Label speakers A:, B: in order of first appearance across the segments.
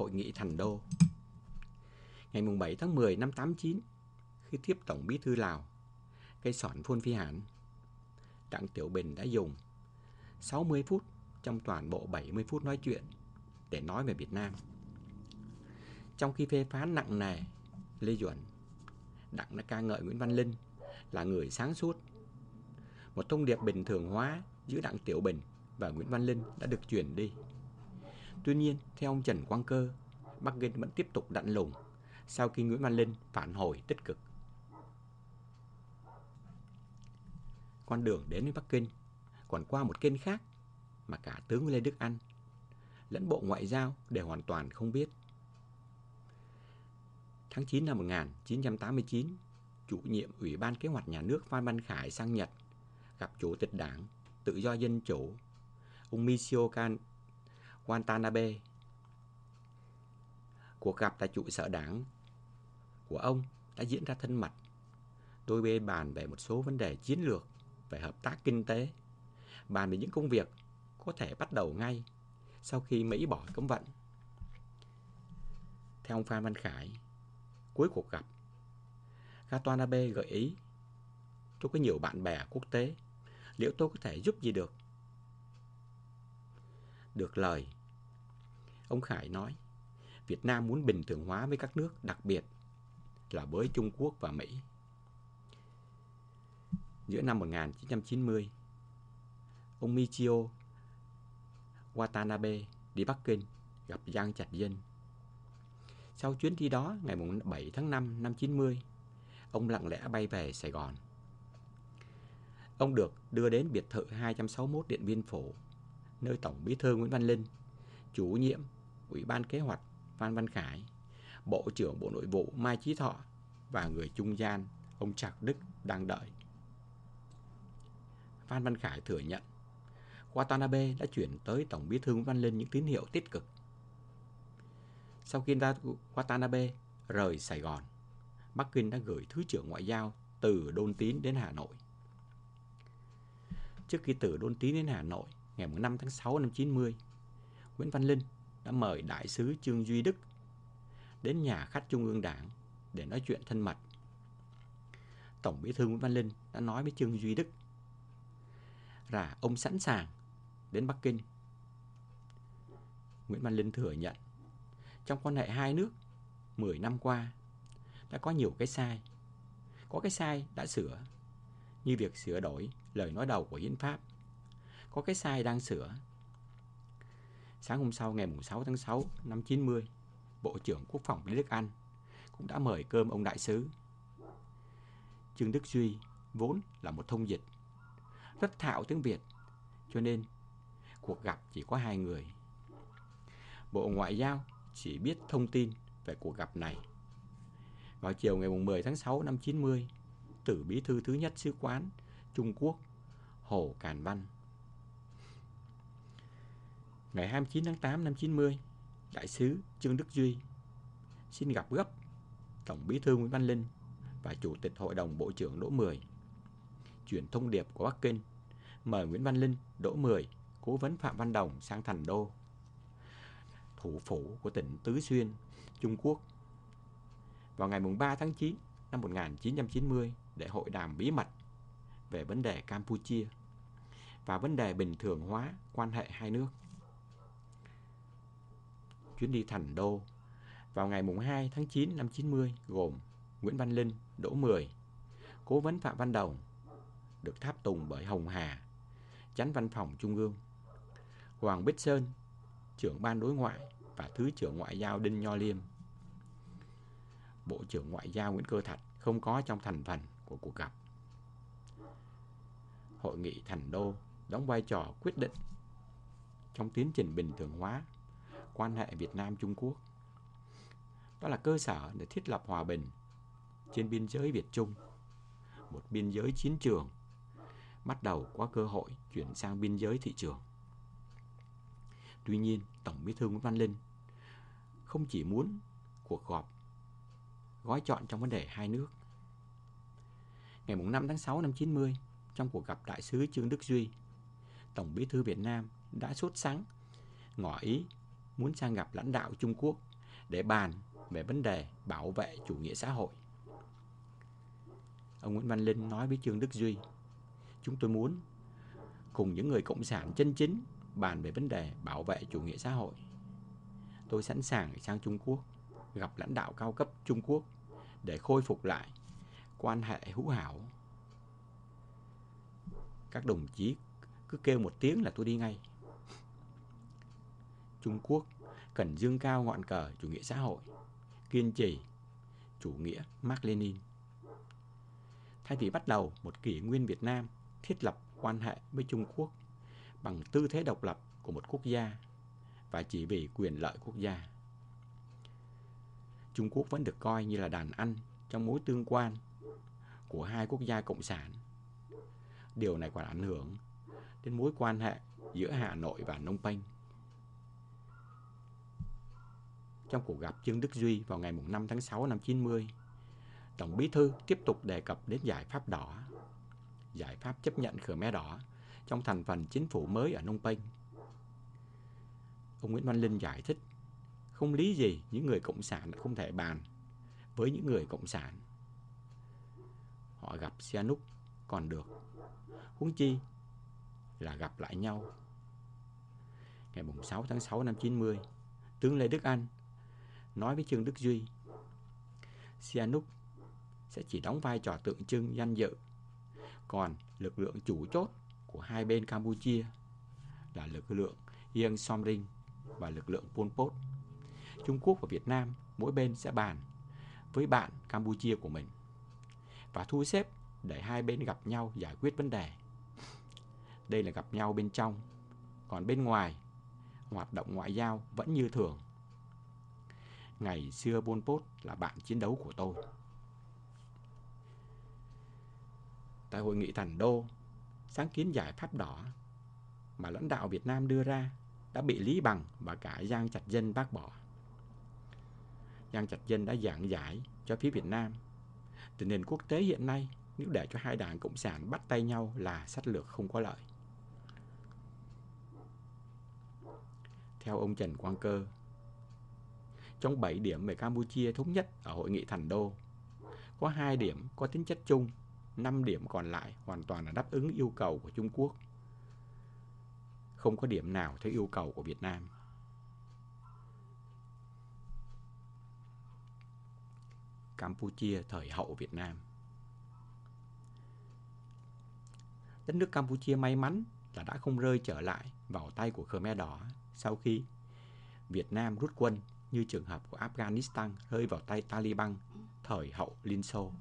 A: Hội nghị Thành Đô. Ngày 7 tháng 10 năm 89, khi tiếp Tổng Bí thư Lào, cây sỏn Phôn Phi Hản, Đặng Tiểu Bình đã dùng 60 phút trong toàn bộ 70 phút nói chuyện để nói về Việt Nam. Trong khi phê phán nặng nề Lê Duẩn, Đặng đã ca ngợi Nguyễn Văn Linh là người sáng suốt. Một thông điệp bình thường hóa giữa Đặng Tiểu Bình và Nguyễn Văn Linh đã được truyền đi. Tuy nhiên, theo ông Trần Quang Cơ, Bắc Kinh vẫn tiếp tục lạnh lùng sau khi Nguyễn Văn Linh phản hồi tích cực. Con đường đến với Bắc Kinh còn qua một kênh khác mà cả tướng Lê Đức Anh lẫn Bộ Ngoại giao đều hoàn toàn không biết. Tháng 9 năm 1989, chủ nhiệm Ủy ban Kế hoạch Nhà nước Phan Văn Khải sang Nhật gặp Chủ tịch Đảng Tự do Dân chủ, ông Michio Watanabe. Cuộc gặp tại trụ sở đảng của ông đã diễn ra thân mật. Đôi bên bàn về một số vấn đề chiến lược về hợp tác kinh tế, bàn về những công việc có thể bắt đầu ngay sau khi Mỹ bỏ cấm vận. Theo ông Phan Văn Khải, cuối cuộc gặp, Watanabe gợi ý: tôi có nhiều bạn bè quốc tế, liệu tôi có thể giúp gì được? Được lời, ông Khải nói Việt Nam muốn bình thường hóa với các nước, đặc biệt là với Trung Quốc và Mỹ. Giữa năm 1990, ông Michio Watanabe đi Bắc Kinh gặp Giang Trạch Dân. Sau chuyến đi đó, ngày 7 tháng 5 năm 90, ông lặng lẽ bay về Sài Gòn. Ông được đưa đến biệt thự 261 Điện Biên Phủ, nơi Tổng Bí thư Nguyễn Văn Linh, chủ nhiệm Ủy ban Kế hoạch Phan Văn Khải, Bộ trưởng Bộ Nội vụ Mai Chí Thọ và người trung gian ông Trạc Đức đang đợi. Phan Văn Khải thừa nhận Watanabe đã chuyển tới Tổng Bí thư Nguyễn Văn Linh những tín hiệu tích cực. Sau khi Watanabe rời Sài Gòn, Bắc Kinh đã gửi Thứ trưởng Ngoại giao Từ Đôn Tín đến Hà Nội. Trước khi Từ Đôn Tín đến Hà Nội, ngày 5 tháng 6 năm 90, Nguyễn Văn Linh đã mời Đại sứ Trương Duy Đức đến nhà khách Trung ương Đảng để nói chuyện thân mật. Tổng Bí thư Nguyễn Văn Linh đã nói với Trương Duy Đức là ông sẵn sàng đến Bắc Kinh. Nguyễn Văn Linh thừa nhận trong quan hệ hai nước 10 năm qua đã có nhiều cái sai. Có cái sai đã sửa, như việc sửa đổi lời nói đầu của hiến pháp. Có cái sai đang sửa. Sáng hôm sau, ngày 6 tháng 6 năm 90, Bộ trưởng Quốc phòng Lê Đức Anh cũng đã mời cơm ông đại sứ. Trương Đức Duy vốn là một thông dịch, rất thạo tiếng Việt, cho nên cuộc gặp chỉ có hai người. Bộ Ngoại giao chỉ biết thông tin về cuộc gặp này. Vào chiều ngày 10 tháng 6 năm 90, Từ Bí thư thứ nhất Sứ quán Trung Quốc Hồ Càn Văn. Ngày 29 tháng 8 năm 90, Đại sứ Trương Đức Duy xin gặp gấp Tổng Bí thư Nguyễn Văn Linh và Chủ tịch Hội đồng Bộ trưởng Đỗ Mười. Chuyển thông điệp của Bắc Kinh mời Nguyễn Văn Linh, Đỗ Mười, cố vấn Phạm Văn Đồng sang Thành Đô, thủ phủ của tỉnh Tứ Xuyên, Trung Quốc, vào ngày 3 tháng 9 năm 1990 để hội đàm bí mật về vấn đề Campuchia và vấn đề bình thường hóa quan hệ hai nước. Chuyến đi Thành Đô vào ngày 2 tháng 9 năm 90 gồm Nguyễn Văn Linh, Đỗ Mười, cố vấn Phạm Văn Đồng, được tháp tùng bởi Hồng Hà, Chánh Văn phòng Trung ương, Hoàng Bích Sơn, trưởng ban đối ngoại và Thứ trưởng Ngoại giao Đinh Nho Liêm. Bộ trưởng Ngoại giao Nguyễn Cơ Thạch không có trong thành phần của cuộc gặp. Hội nghị Thành Đô đóng vai trò quyết định trong tiến trình bình thường hóa quan hệ Việt Nam-Trung Quốc. Đó là cơ sở để thiết lập hòa bình trên biên giới Việt-Trung, một biên giới chiến trường, bắt đầu có cơ hội chuyển sang biên giới thị trường. Tuy nhiên, Tổng Bí thư Nguyễn Văn Linh không chỉ muốn cuộc họp gói chọn trong vấn đề hai nước. Ngày 5 tháng 6 năm 90, trong cuộc gặp Đại sứ Trương Đức Duy, Tổng Bí thư Việt Nam đã sốt sắng ngỏ ý muốn sang gặp lãnh đạo Trung Quốc để bàn về vấn đề bảo vệ chủ nghĩa xã hội. Ông Nguyễn Văn Linh nói với Trương Đức Duy: chúng tôi muốn cùng những người cộng sản chân chính bàn về vấn đề bảo vệ chủ nghĩa xã hội. Tôi sẵn sàng sang Trung Quốc, gặp lãnh đạo cao cấp Trung Quốc để khôi phục lại quan hệ hữu hảo. Các đồng chí cứ kêu một tiếng là tôi đi ngay. Trung Quốc cần dương cao ngọn cờ chủ nghĩa xã hội, kiên trì chủ nghĩa Mác Lênin. Thay vì bắt đầu một kỷ nguyên Việt Nam thiết lập quan hệ với Trung Quốc bằng tư thế độc lập của một quốc gia và chỉ vì quyền lợi quốc gia, Trung Quốc vẫn được coi như là đàn anh trong mối tương quan của hai quốc gia cộng sản. Điều này còn ảnh hưởng đến mối quan hệ giữa Hà Nội và Phnom Penh. Trong cuộc gặp Trương Đức Duy vào ngày 5 tháng 6 năm 90, Tổng Bí thư tiếp tục đề cập đến giải pháp đỏ, giải pháp chấp nhận Khmer Đỏ trong thành phần chính phủ mới ở Phnom Penh. Ông Nguyễn Văn Linh giải thích không lý gì những người cộng sản không thể bàn với những người cộng sản. Họ gặp Sihanouk còn được, huống chi là gặp lại nhau. Ngày 6 tháng 6 năm 90, tướng Lê Đức Anh nói với Trương Đức Duy: Sihanouk sẽ chỉ đóng vai trò tượng trưng danh dự, còn lực lượng chủ chốt của hai bên Campuchia là lực lượng Ieng Somrin và lực lượng Pol Pot. Trung Quốc và Việt Nam mỗi bên sẽ bàn với bạn Campuchia của mình và thu xếp để hai bên gặp nhau giải quyết vấn đề. Đây là gặp nhau bên trong, còn bên ngoài, hoạt động ngoại giao vẫn như thường. Ngày xưa Pol Pot là bạn chiến đấu của tôi. Tại hội nghị Thành Đô, sáng kiến giải pháp đỏ mà lãnh đạo Việt Nam đưa ra đã bị Lý Bằng và cả Giang Trạch Dân bác bỏ. Giang Trạch Dân đã giảng giải cho phía Việt Nam tình hình quốc tế hiện nay nếu để cho hai đảng cộng sản bắt tay nhau là sách lược không có lợi. Theo ông Trần Quang Cơ, trong 7 điểm về Campuchia thống nhất ở hội nghị Thành Đô, có 2 điểm có tính chất chung, 5 điểm còn lại hoàn toàn là đáp ứng yêu cầu của Trung Quốc. Không có điểm nào theo yêu cầu của Việt Nam. Campuchia thời hậu Việt Nam. Đất nước Campuchia may mắn là đã không rơi trở lại vào tay của Khmer Đỏ sau khi Việt Nam rút quân, như trường hợp của Afghanistan rơi vào tay Taliban thời hậu Liên Xô.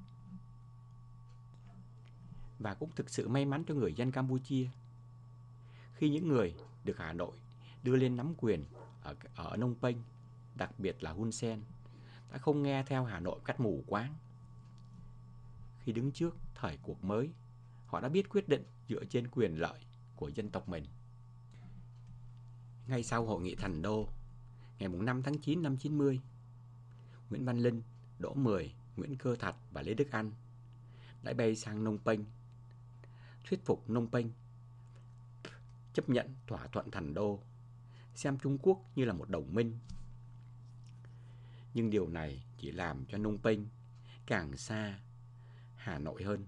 A: Và cũng thực sự may mắn cho người dân Campuchia khi những người được Hà Nội đưa lên nắm quyền ở Phnom Penh, đặc biệt là Hun Sen, đã không nghe theo Hà Nội cách mù quáng. Khi đứng trước thời cuộc mới, họ đã biết quyết định dựa trên quyền lợi của dân tộc mình. Ngay sau hội nghị Thành Đô, ngày 5 tháng 9 năm 90, Nguyễn Văn Linh, Đỗ Mười, Nguyễn Cơ Thạch và Lê Đức Anh đã bay sang Phnom Penh, thuyết phục Phnom Penh chấp nhận thỏa thuận Thành Đô, xem Trung Quốc như là một đồng minh. Nhưng điều này chỉ làm cho Phnom Penh càng xa Hà Nội hơn.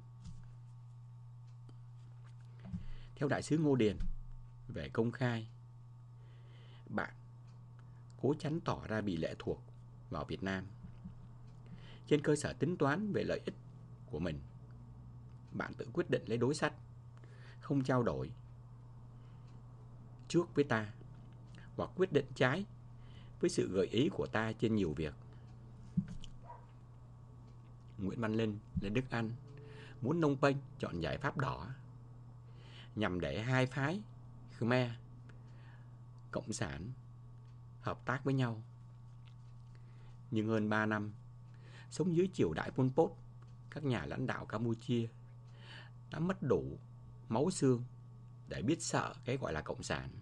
A: Theo đại sứ Ngô Điền về công khai, bạn cố tránh tỏ ra bị lệ thuộc vào Việt Nam. Trên cơ sở tính toán về lợi ích của mình, bạn tự quyết định lấy đối sách, không trao đổi trước với ta, hoặc quyết định trái với sự gợi ý của ta trên nhiều việc. Nguyễn Văn Linh, Lê Đức Anh muốn Phnom Penh chọn giải pháp đỏ nhằm để hai phái Khmer, Cộng sản hợp tác với nhau. Nhưng hơn 3 năm sống dưới triều đại Pol Pot, các nhà lãnh đạo Campuchia đã mất đủ máu xương để biết sợ cái gọi là Cộng sản.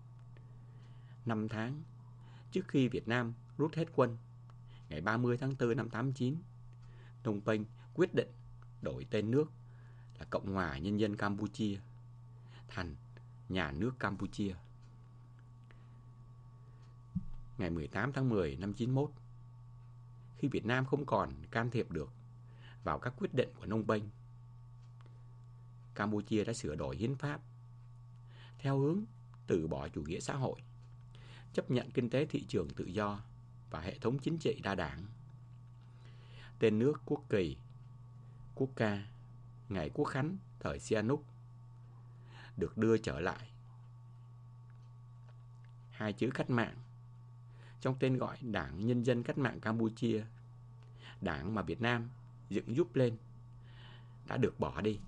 A: 5 tháng trước khi Việt Nam rút hết quân, ngày 30 tháng 4 năm 89, Phnom Penh quyết định đổi tên nước là Cộng hòa Nhân dân Campuchia thành Nhà nước Campuchia. Ngày 18 tháng 10 năm 91, khi Việt Nam không còn can thiệp được vào các quyết định của Phnom Penh, Campuchia đã sửa đổi hiến pháp theo hướng từ bỏ chủ nghĩa xã hội, chấp nhận kinh tế thị trường tự do và hệ thống chính trị đa đảng. Tên nước, quốc kỳ, quốc ca, ngày quốc khánh thời Sihanouk được đưa trở lại. Hai chữ cách mạng trong tên gọi Đảng Nhân dân Cách mạng Campuchia, đảng mà Việt Nam dựng giúp lên, đã được bỏ đi.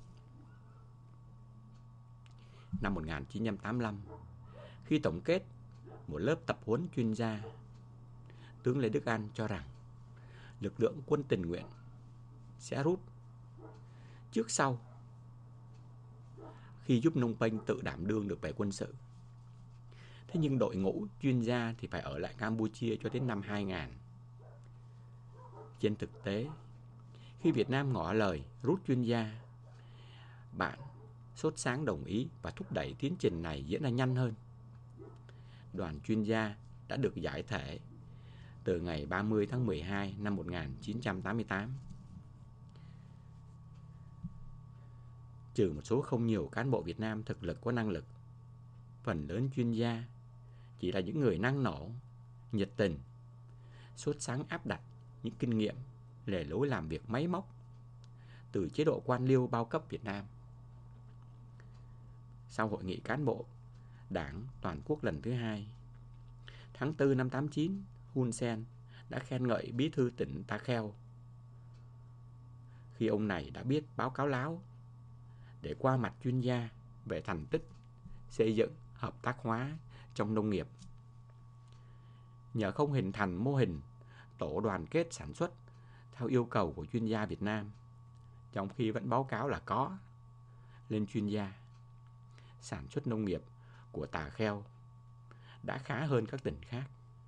A: Năm 1985, khi tổng kết một lớp tập huấn chuyên gia, tướng Lê Đức Anh cho rằng lực lượng quân tình nguyện sẽ rút trước sau khi giúp Phnom Penh tự đảm đương được về quân sự. Thế nhưng đội ngũ chuyên gia thì phải ở lại Campuchia cho đến năm 2000. Trên thực tế, khi Việt Nam ngỏ lời rút chuyên gia, bạn sốt sáng đồng ý và thúc đẩy tiến trình này diễn ra nhanh hơn. Đoàn chuyên gia đã được giải thể từ ngày 30 tháng 12 năm 1988. Trừ một số không nhiều cán bộ Việt Nam thực lực có năng lực, phần lớn chuyên gia chỉ là những người năng nổ, nhiệt tình, sốt sáng áp đặt những kinh nghiệm, lề lối làm việc máy móc từ chế độ quan liêu bao cấp Việt Nam. Sau hội nghị cán bộ Đảng toàn quốc lần thứ 2, tháng 4 năm 89, Hun Sen đã khen ngợi bí thư tỉnh Ta Kheo khi ông này đã biết báo cáo láo để qua mặt chuyên gia về thành tích xây dựng hợp tác hóa trong nông nghiệp. Nhờ không hình thành mô hình tổ đoàn kết sản xuất theo yêu cầu của chuyên gia Việt Nam, trong khi vẫn báo cáo là có lên chuyên gia, sản xuất nông nghiệp của Tà Kheo đã khá hơn các tỉnh khác.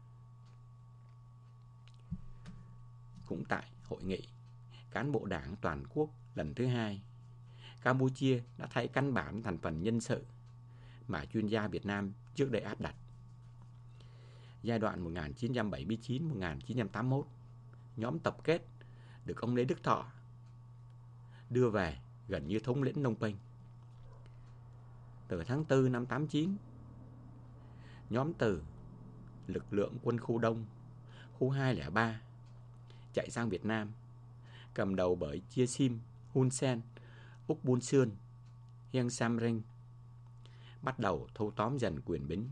A: Cũng tại hội nghị cán bộ Đảng toàn quốc lần thứ 2, Campuchia đã thay căn bản thành phần nhân sự mà chuyên gia Việt Nam trước đây áp đặt. Giai đoạn 1979-1981, nhóm tập kết được ông Lê Đức Thọ đưa về gần như thống lĩnh Phnom Penh. Từ tháng 4 năm 89, nhóm từ lực lượng quân khu Đông, khu 203 chạy sang Việt Nam, cầm đầu bởi Chia Sim, Hun Sen, Úc Bun Sươn, Hieng Sam Rinh, bắt đầu thâu tóm dần quyền bính.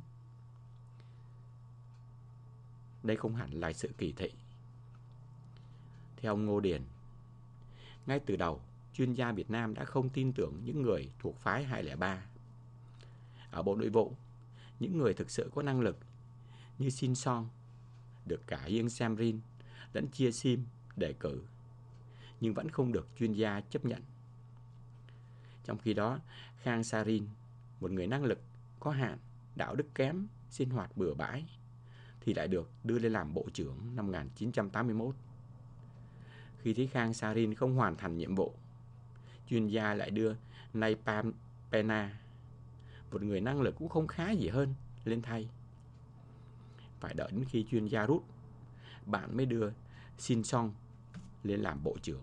A: Đây không hẳn là sự kỳ thị. Theo ông Ngô Điền, ngay từ đầu, chuyên gia Việt Nam đã không tin tưởng những người thuộc phái 203. Ở Bộ Nội vụ, những người thực sự có năng lực như Sin Song được cả Hieng Sam Rin lẫn Chia Sim đề cử, nhưng vẫn không được chuyên gia chấp nhận. Trong khi đó, Khang Sarin, một người năng lực có hạn, đạo đức kém, sinh hoạt bừa bãi, thì lại được đưa lên làm bộ trưởng năm 1981. Khi thấy Khang Sarin không hoàn thành nhiệm vụ, chuyên gia lại đưa Naipam Pena, một người năng lực cũng không khá gì hơn, lên thay. Phải đợi đến khi chuyên gia rút, bạn mới đưa Sin Song lên làm bộ trưởng.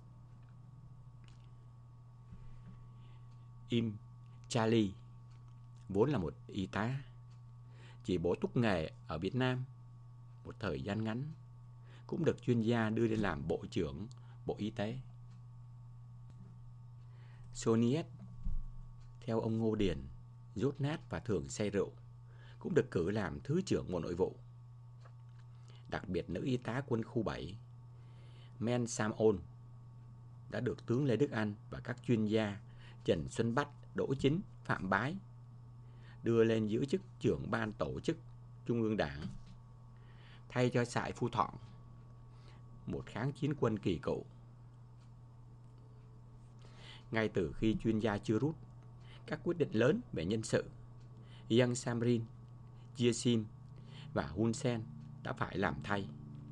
A: Im Charlie vốn là một y tá, chỉ bổ túc nghề ở Việt Nam một thời gian ngắn, cũng được chuyên gia đưa lên làm bộ trưởng Bộ Y tế. Soniet, theo ông Ngô Điền, dốt nát và thường say rượu, cũng được cử làm Thứ trưởng Bộ Nội vụ. Đặc biệt nữ y tá quân khu 7, Men Sam On, đã được tướng Lê Đức Anh và các chuyên gia Trần Xuân Bách, Đỗ Chính, Phạm Bái đưa lên giữ chức trưởng ban tổ chức Trung ương Đảng, thay cho Sại Phu Thọng, một kháng chiến quân kỳ cựu. Ngay từ khi chuyên gia chưa rút, các quyết định lớn về nhân sự, Yang Samrin, Chia Sim và Hun Sen đã phải làm thay.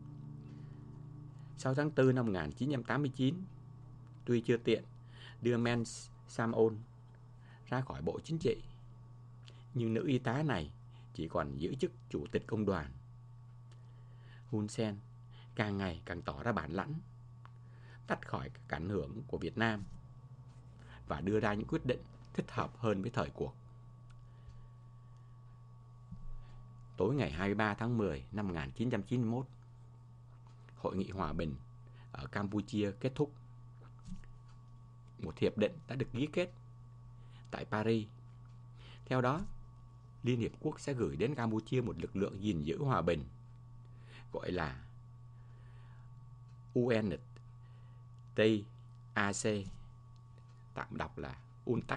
A: Sau tháng 4 năm 1989, tuy chưa tiện đưa Men Sam On ra khỏi Bộ Chính trị, nhưng nữ y tá này chỉ còn giữ chức chủ tịch công đoàn. Hun Sen càng ngày càng tỏ ra bản lãnh, tách khỏi các ảnh hưởng của Việt Nam và đưa ra những quyết định thích hợp hơn với thời cuộc. Tối ngày 23 tháng 10 năm 1991, Hội nghị hòa bình ở Campuchia kết thúc. Một hiệp định đã được ký kết tại Paris. Theo đó, Liên Hiệp Quốc sẽ gửi đến Campuchia một lực lượng gìn giữ hòa bình, gọi là UNTAC, tạm đọc là UNTAC.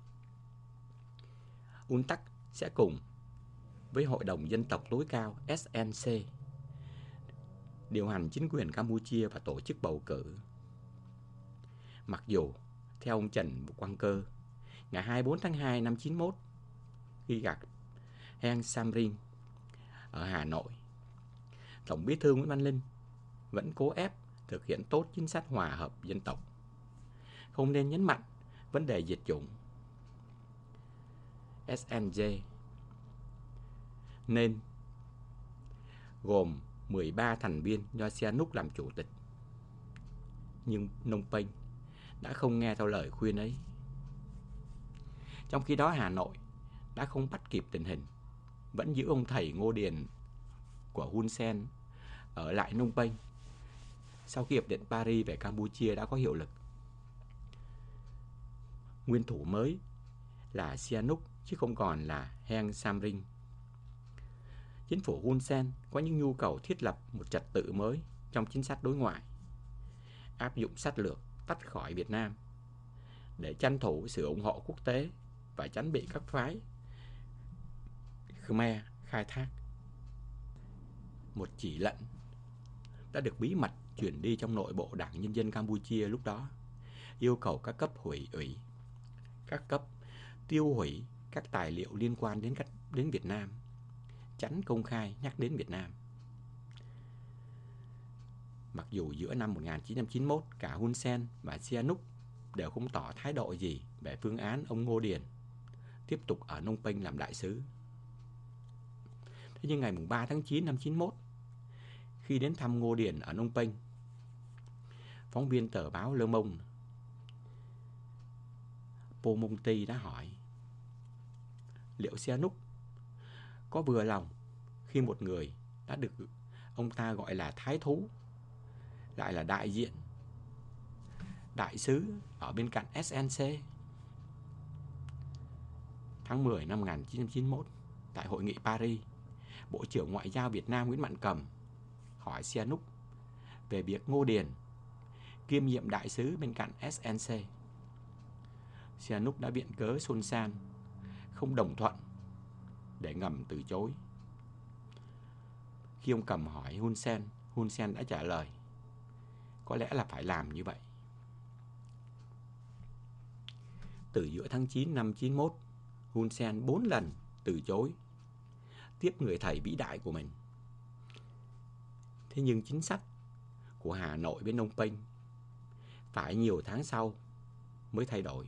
A: UNTAC sẽ cùng với Hội đồng Dân tộc tối cao SNC điều hành chính quyền Campuchia và tổ chức bầu cử. Mặc dù, theo ông Trần Quang Cơ, ngày 24 tháng 2 năm 91, khi gặp Heng Samrin ở Hà Nội, Tổng Bí thư Nguyễn Văn Linh vẫn cố ép thực hiện tốt chính sách hòa hợp dân tộc, không nên nhấn mạnh vấn đề diệt chủng. SNJ nên gồm 13 thành viên do Sihanouk làm chủ tịch. Nhưng Phnom Penh đã không nghe theo lời khuyên ấy. Trong khi đó, Hà Nội đã không bắt kịp tình hình, vẫn giữ ông thầy Ngô Điền của Hun Sen ở lại Phnom Penh sau khi hiệp định Paris về Campuchia đã có hiệu lực. Nguyên thủ mới là Sihanouk chứ không còn là Heng Samrin. Chính phủ Hun Sen có những nhu cầu thiết lập một trật tự mới trong chính sách đối ngoại, áp dụng sách lược tách khỏi Việt Nam để tranh thủ sự ủng hộ quốc tế và tránh bị các phái Khmer khai thác. Một chỉ lệnh đã được bí mật chuyển đi trong nội bộ Đảng Nhân dân Campuchia lúc đó, yêu cầu các cấp ủy, các cấp tiêu hủy các tài liệu liên quan đến Việt Nam, tránh công khai nhắc đến Việt Nam. Mặc dù giữa năm 1991, cả Hun Sen và Sihanouk đều không tỏ thái độ gì về phương án ông Ngô Điền tiếp tục ở Phnom Penh làm đại sứ. Thế nhưng ngày 3 tháng 9 năm 91, khi đến thăm Ngô Điền ở Phnom Penh, phóng viên tờ báo Le Monde Po Monti đã hỏi liệu Sihanouk có vừa lòng khi một người đã được ông ta gọi là thái thú lại là đại sứ ở bên cạnh SNC. Tháng 10 năm 1991, tại hội nghị Paris, Bộ trưởng Ngoại giao Việt Nam Nguyễn Mạnh Cầm hỏi Sihanouk về việc Ngô Điền kiêm nhiệm đại sứ bên cạnh SNC. Sihanouk đã viện cớ Son San không đồng thuận để ngầm từ chối. Khi ông Cầm hỏi Hun Sen đã trả lời có lẽ là phải làm như vậy. Từ giữa tháng 9 năm 91, Hun Sen 4 lần từ chối tiếp người thầy vĩ đại của mình. Thế nhưng chính sách của Hà Nội với Phnom Penh phải nhiều tháng sau mới thay đổi.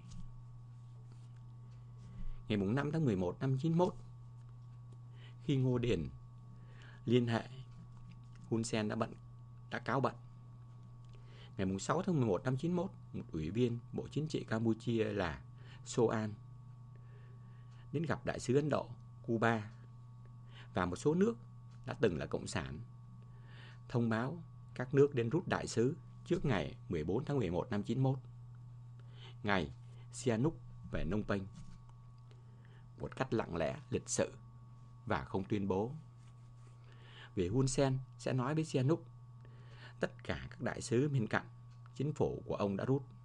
A: Ngày 5 tháng 11 năm 91, khi Ngô Điền liên hệ, Hun Sen đã cáo bận. Ngày 6 tháng 11 năm 91, một ủy viên Bộ Chính trị Campuchia là So An đến gặp đại sứ Ấn Độ, Cuba và một số nước đã từng là cộng sản, thông báo các nước đến rút đại sứ trước ngày 14 tháng 11 năm 91, ngày Sihanouk về Phnom Penh, một cách lặng lẽ, lịch sự và không tuyên bố. Vì Hun Sen sẽ nói với Sihanouk tất cả các đại sứ bên cạnh chính phủ của ông đã rút.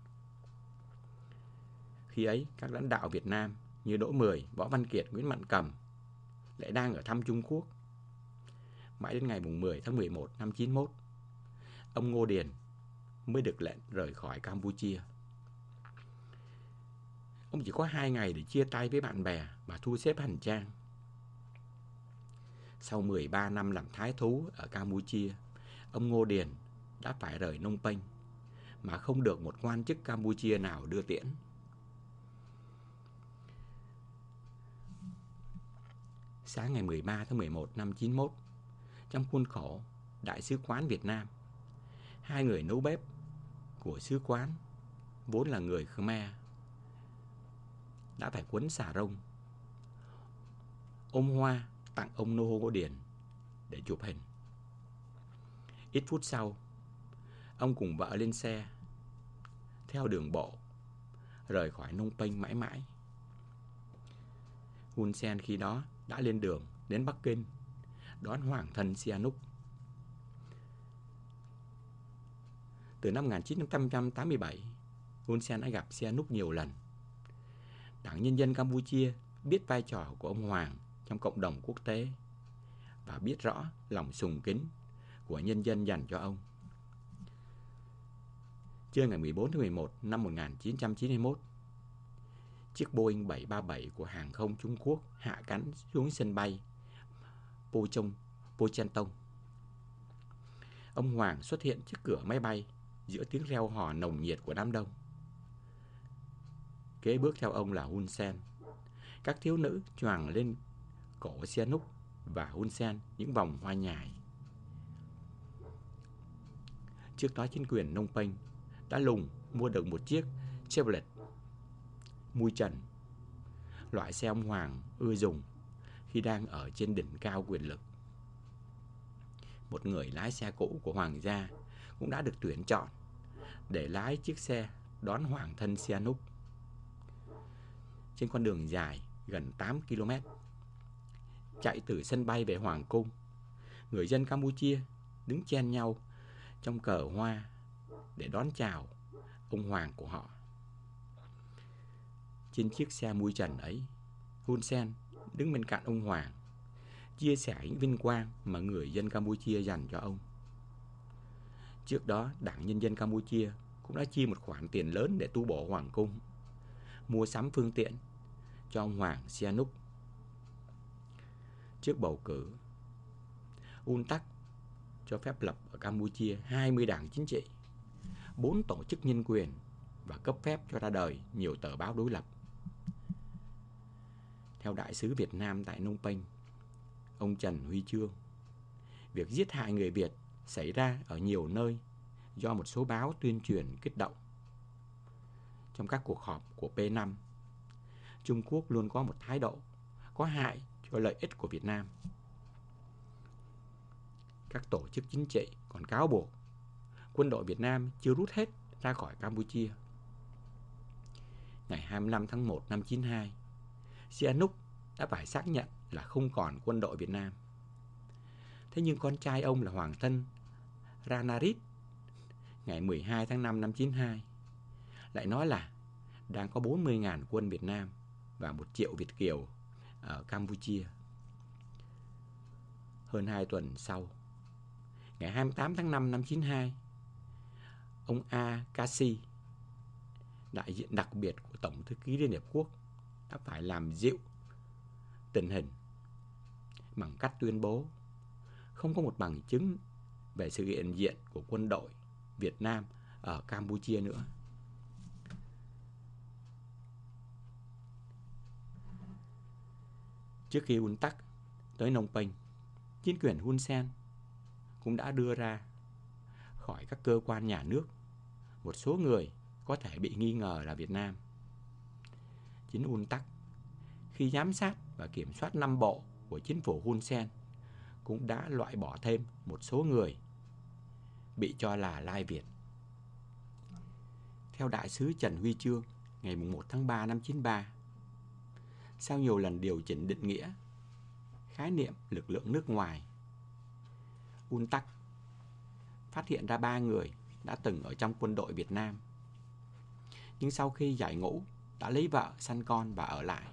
A: Khi ấy, các lãnh đạo Việt Nam như Đỗ Mười, Võ Văn Kiệt, Nguyễn Mạnh Cầm lại đang ở thăm Trung Quốc. Mãi đến ngày 10 tháng 11 năm 91, ông Ngô Điền mới được lệnh rời khỏi Campuchia. Ông chỉ có 2 ngày để chia tay với bạn bè và thu xếp hành trang. Sau 13 năm làm thái thú ở Campuchia, ông Ngô Điền đã phải rời Phnom Penh mà không được một quan chức Campuchia nào đưa tiễn. Sáng ngày 13 tháng 11 năm 91, trong khuôn khổ Đại sứ quán Việt Nam. Hai người nấu bếp của sứ quán vốn là người Khmer đã phải quấn xà rông, ôm hoa tặng ông Nô Hô Điền để chụp hình. Ít phút sau, ông cùng vợ lên xe theo đường bộ rời khỏi Phnom Penh mãi mãi. Hun Sen khi đó đã lên đường đến Bắc Kinh đón hoàng thân Sihanouk. Từ năm 1987, Hun Sen đã gặp Sihanouk nhiều lần. Đảng Nhân dân Campuchia biết vai trò của ông Hoàng trong cộng đồng quốc tế và biết rõ lòng sùng kính của nhân dân dành cho ông. Trưa ngày 14 tháng 11 năm 1991, chiếc Boeing 737 của hàng không Trung Quốc hạ cánh xuống sân bay Pochenton. Ông Hoàng xuất hiện trước cửa máy bay giữa tiếng reo hò nồng nhiệt của đám đông. Kế bước theo ông là Hun Sen. Các thiếu nữ choàng lên cổ Sihanouk và Hun Sen những vòng hoa nhài. Trước đó chính quyền Phnom Penh đã mua được một chiếc Chevrolet mui trần, loại xe ông Hoàng ưa dùng khi đang ở trên đỉnh cao quyền lực. Một người lái xe cũ của Hoàng gia cũng đã được tuyển chọn để lái chiếc xe đón hoàng thân Sihanouk. Trên con đường dài gần 8 km chạy từ sân bay về Hoàng cung, người dân Campuchia đứng chen nhau trong cờ hoa để đón chào ông Hoàng của họ. Trên chiếc xe mui trần ấy, Hun Sen đứng bên cạnh ông Hoàng, chia sẻ những vinh quang mà người dân Campuchia dành cho ông. Trước đó, Đảng Nhân dân Campuchia cũng đã chi một khoản tiền lớn để tu bổ hoàng cung, mua sắm phương tiện cho ông Hoàng Sihanouk. Trước bầu cử, UNTAC cho phép lập ở Campuchia 20 đảng chính trị, 4 tổ chức nhân quyền và cấp phép cho ra đời nhiều tờ báo đối lập. Theo Đại sứ Việt Nam tại Phnom Penh, ông Trần Huy Chương, việc giết hại người Việt xảy ra ở nhiều nơi do một số báo tuyên truyền kích động. Trong các cuộc họp của P5, Trung Quốc luôn có một thái độ có hại cho lợi ích của Việt Nam. Các tổ chức chính trị còn cáo buộc quân đội Việt Nam chưa rút hết ra khỏi Campuchia. Ngày 25 tháng 1 năm 92, Sihanouk đã phải xác nhận là không còn quân đội Việt Nam. Thế nhưng con trai ông là hoàng thân Ranariddh ngày 12 tháng 5 năm 92 lại nói là đang có 40.000 quân Việt Nam và 1 triệu Việt kiều ở Campuchia. Hơn 2 tuần sau, ngày 28 tháng 5 năm 92, ông A. Kasi, đại diện đặc biệt của Tổng thư ký Liên Hiệp Quốc, đã phải làm dịu tình hình bằng cách tuyên bố không có một bằng chứng về sự hiện diện của quân đội Việt Nam ở Campuchia nữa. Trước khi UNTAC tới Phnom Penh, chính quyền Hun Sen cũng đã đưa ra khỏi các cơ quan nhà nước một số người có thể bị nghi ngờ là Việt Nam. Chính UNTAC khi giám sát và kiểm soát 5 bộ của chính phủ Hun Sen cũng đã loại bỏ thêm một số người bị cho là Lai Việt. Theo Đại sứ Trần Huy Chương, ngày 1 tháng 3 năm 93, sau nhiều lần điều chỉnh định nghĩa khái niệm lực lượng nước ngoài, UNTAC phát hiện ra 3 người đã từng ở trong quân đội Việt Nam, nhưng sau khi giải ngũ đã lấy vợ, sanh con và ở lại.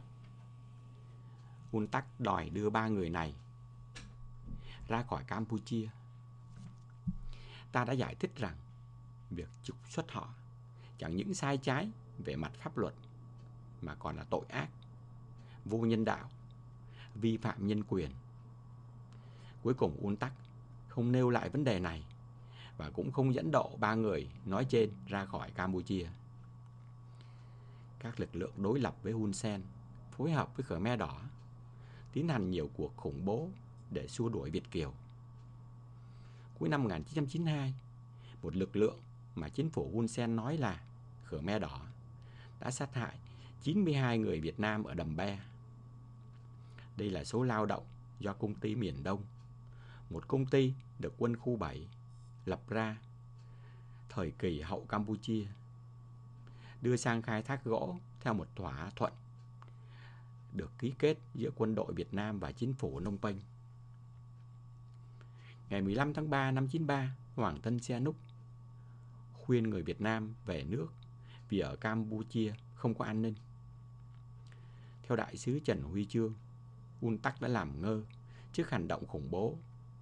A: UNTAC đòi đưa 3 người này ra khỏi Campuchia. Ta đã giải thích rằng việc trục xuất họ chẳng những sai trái về mặt pháp luật mà còn là tội ác, vô nhân đạo, vi phạm nhân quyền. Cuối cùng UNTAC không nêu lại vấn đề này và cũng không dẫn độ 3 người nói trên ra khỏi Campuchia. Các lực lượng đối lập với Hun Sen phối hợp với Khmer Đỏ tiến hành nhiều cuộc khủng bố để xua đuổi Việt kiều. cuối năm 1992, một lực lượng mà chính phủ Hun Sen nói là Khmer Đỏ đã sát hại 92 người Việt Nam ở Đầm Be. Đây là số lao động do công ty Miền Đông, một công ty được quân khu 7 lập ra thời kỳ hậu Campuchia, đưa sang khai thác gỗ theo một thỏa thuận được ký kết giữa quân đội Việt Nam và chính phủ Phnom Penh. Ngày 15 tháng 3 năm 93, Hoàng thân Sihanouk khuyên người Việt Nam về nước vì ở Campuchia không có an ninh. Theo đại sứ Trần Huy Chương, UNTAC đã làm ngơ trước hành động khủng bố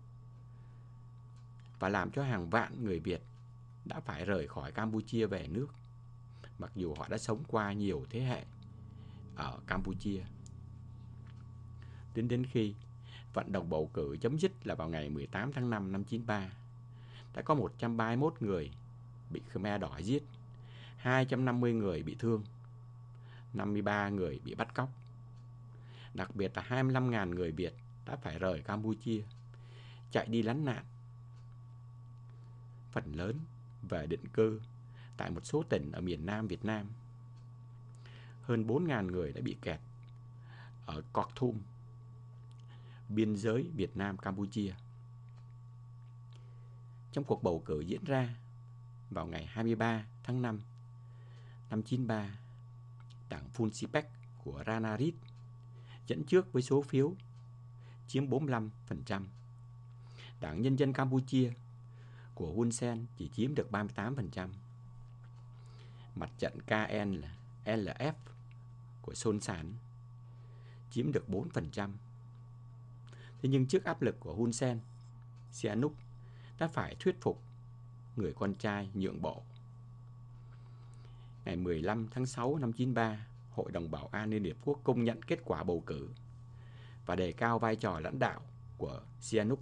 A: và làm cho hàng vạn người Việt đã phải rời khỏi Campuchia về nước, mặc dù họ đã sống qua nhiều thế hệ ở Campuchia. Đến khi vận động bầu cử chấm dứt là vào ngày 18 tháng 5 năm 93, đã có 131 người bị Khmer Đỏ giết, 250 người bị thương, 53 người bị bắt cóc. Đặc biệt là 25.000 người Việt đã phải rời Campuchia, chạy đi lánh nạn. Phần lớn về định cư tại một số tỉnh ở miền Nam Việt Nam. Hơn 4.000 người đã bị kẹt ở Kothum, biên giới Việt Nam-Campuchia. Trong cuộc bầu cử diễn ra vào ngày 23 tháng 5 năm 93, đảng Funsipek của Ranariddh dẫn trước với số phiếu chiếm 45%. Đảng Nhân dân Campuchia của Hun Sen chỉ chiếm được 38%. Mặt trận KNLF của Son San chiếm được 4%. Thế nhưng trước áp lực của Hun Sen, Sihanouk đã phải thuyết phục người con trai nhượng bộ. Ngày 15 tháng 6 năm 93, Hội đồng Bảo an Liên Hiệp Quốc công nhận kết quả bầu cử và đề cao vai trò lãnh đạo của Sihanouk.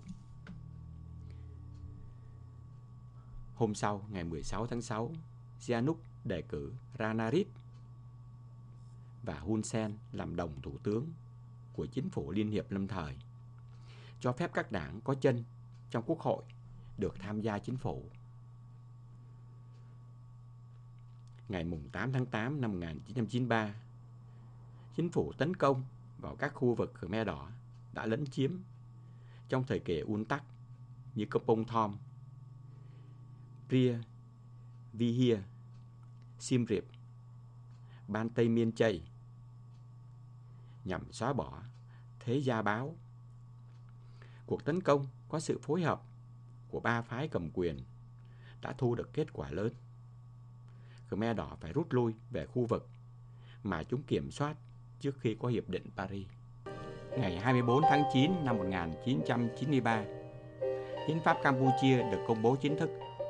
A: Hôm sau, ngày 16 tháng 6, Sihanouk đề cử Ranariddh và Hun Sen làm đồng thủ tướng của chính phủ liên hiệp lâm thời, cho phép các đảng có chân trong quốc hội được tham gia chính phủ. Ngày 8 tháng 8 năm 1993, chính phủ tấn công vào các khu vực Khmer Đỏ đã lấn chiếm trong thời kỳ UNTAC như Kampong Thom, Pria, Vihia, Siem Reap, Ban Tây Miên Chây, nhằm xóa bỏ Thế Gia Báo. Cuộc tấn công có sự phối hợp của ba phái cầm quyền đã thu được kết quả lớn. Khmer Đỏ phải rút lui về khu vực mà chúng kiểm soát trước khi có Hiệp định Paris. Ngày 24 tháng 9 năm 1993, Hiến pháp Campuchia được công bố chính thức.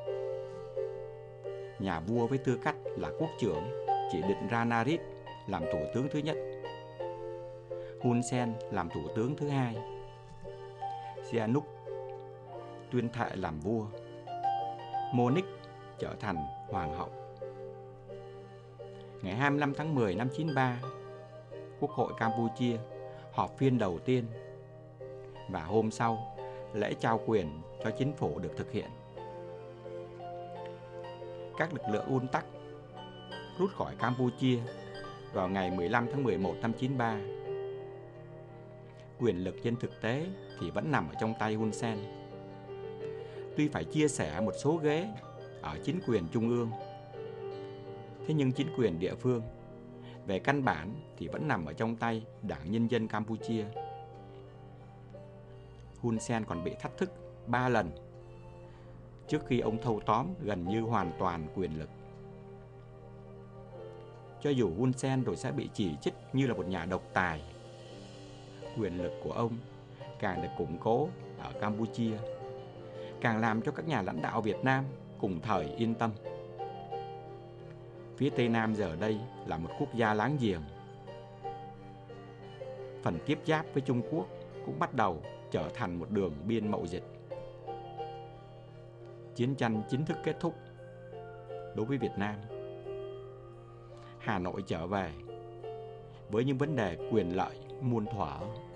A: Nhà vua với tư cách là quốc trưởng chỉ định Ranariddh làm thủ tướng thứ nhất, Hun Sen làm thủ tướng thứ hai, Sihanouk tuyên thệ làm vua, Monique trở thành hoàng hậu. Ngày 25 tháng 10 năm 93, Quốc hội Campuchia họp phiên đầu tiên và hôm sau, lễ trao quyền cho chính phủ được thực hiện. Các lực lượng UNTAC rút khỏi Campuchia vào ngày 15 tháng 11 năm 93. Quyền lực trên thực tế thì vẫn nằm ở trong tay Hun Sen. Tuy phải chia sẻ một số ghế ở chính quyền trung ương, thế nhưng chính quyền địa phương về căn bản thì vẫn nằm ở trong tay Đảng Nhân dân Campuchia. Hun Sen còn bị thách thức 3 lần trước khi ông thâu tóm gần như hoàn toàn quyền lực. Cho dù Hun Sen rồi sẽ bị chỉ trích như là một nhà độc tài, quyền lực của ông càng được củng cố ở Campuchia, càng làm cho các nhà lãnh đạo Việt Nam cùng thời yên tâm. Phía Tây Nam giờ đây là một quốc gia láng giềng. Phần tiếp giáp với Trung Quốc cũng bắt đầu trở thành một đường biên mậu dịch. Chiến tranh chính thức kết thúc đối với Việt Nam. Hà Nội trở về với những vấn đề quyền lợi muôn thuở.